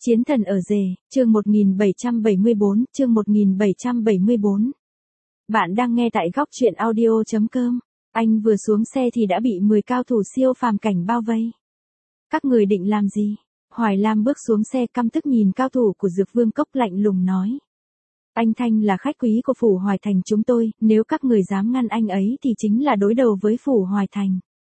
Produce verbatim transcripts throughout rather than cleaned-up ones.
Chiến thần ở rể, chương một nghìn bảy trăm bảy mươi bốn, chương một nghìn bảy trăm bảy mươi bốn. Bạn đang nghe tại góc truyện audio chấm com. Anh vừa xuống xe thì đã bị mười cao thủ siêu phàm cảnh bao vây. Các người định làm gì? Hoài Lam bước xuống xe căm tức nhìn cao thủ của Dược Vương Cốc lạnh lùng nói. Anh Thanh là khách quý của Phủ Hoài Thành chúng tôi, nếu các người dám ngăn anh ấy thì chính là đối đầu với Phủ Hoài Thành.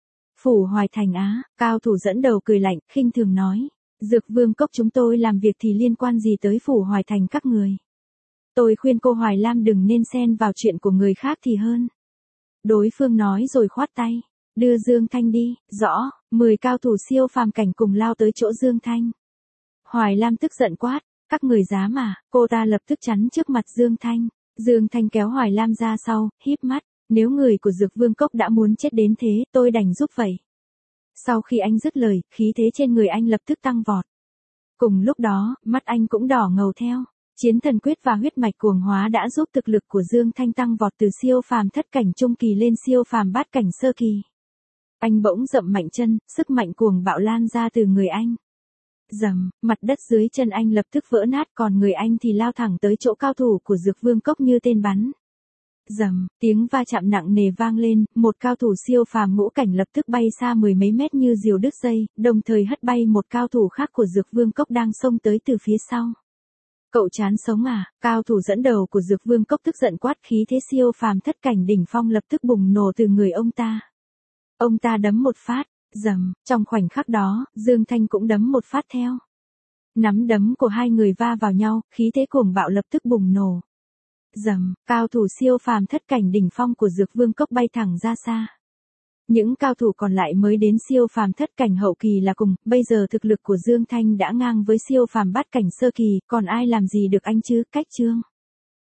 Phủ Hoài Thành á, cao thủ dẫn đầu cười lạnh, khinh thường nói. Dược Vương Cốc chúng tôi làm việc thì liên quan gì tới Phủ Hoài Thành các người. Tôi khuyên cô Hoài Lam đừng nên xen vào chuyện của người khác thì hơn. Đối phương nói rồi khoát tay. Đưa Dương Thanh đi, rõ, mười cao thủ siêu phàm cảnh cùng lao tới chỗ Dương Thanh. Hoài Lam tức giận quát, các người dám à, cô ta lập tức chắn trước mặt Dương Thanh. Dương Thanh kéo Hoài Lam ra sau, híp mắt, nếu người của Dược Vương Cốc đã muốn chết đến thế, tôi đành giúp vậy. Sau khi anh dứt lời, khí thế trên người anh lập tức tăng vọt. Cùng lúc đó, mắt anh cũng đỏ ngầu theo. Chiến thần quyết và huyết mạch cuồng hóa đã giúp thực lực của Dương Thanh tăng vọt từ siêu phàm thất cảnh trung kỳ lên siêu phàm bát cảnh sơ kỳ. Anh bỗng dậm mạnh chân, sức mạnh cuồng bạo lan ra từ người anh. Rầm, mặt đất dưới chân anh lập tức vỡ nát, còn người anh thì lao thẳng tới chỗ cao thủ của Dược Vương Cốc như tên bắn. Rầm, tiếng va chạm nặng nề vang lên, một cao thủ siêu phàm ngũ cảnh lập tức bay xa mười mấy mét như diều đứt dây, đồng thời hất bay một cao thủ khác của Dược Vương Cốc đang xông tới từ phía sau. Cậu chán sống à? Cao thủ dẫn đầu của Dược Vương Cốc tức giận quát, khí thế siêu phàm thất cảnh đỉnh phong lập tức bùng nổ từ người ông ta. Ông ta đấm một phát, rầm, trong khoảnh khắc đó, Dương Thanh cũng đấm một phát theo. Nắm đấm của hai người va vào nhau, khí thế cuồng bạo lập tức bùng nổ. Rầm, cao thủ siêu phàm thất cảnh đỉnh phong của Dược Vương Cốc bay thẳng ra xa. Những cao thủ còn lại mới đến siêu phàm thất cảnh hậu kỳ là cùng, bây giờ thực lực của Dương Thanh đã ngang với siêu phàm bát cảnh sơ kỳ, còn ai làm gì được anh chứ, cách chương.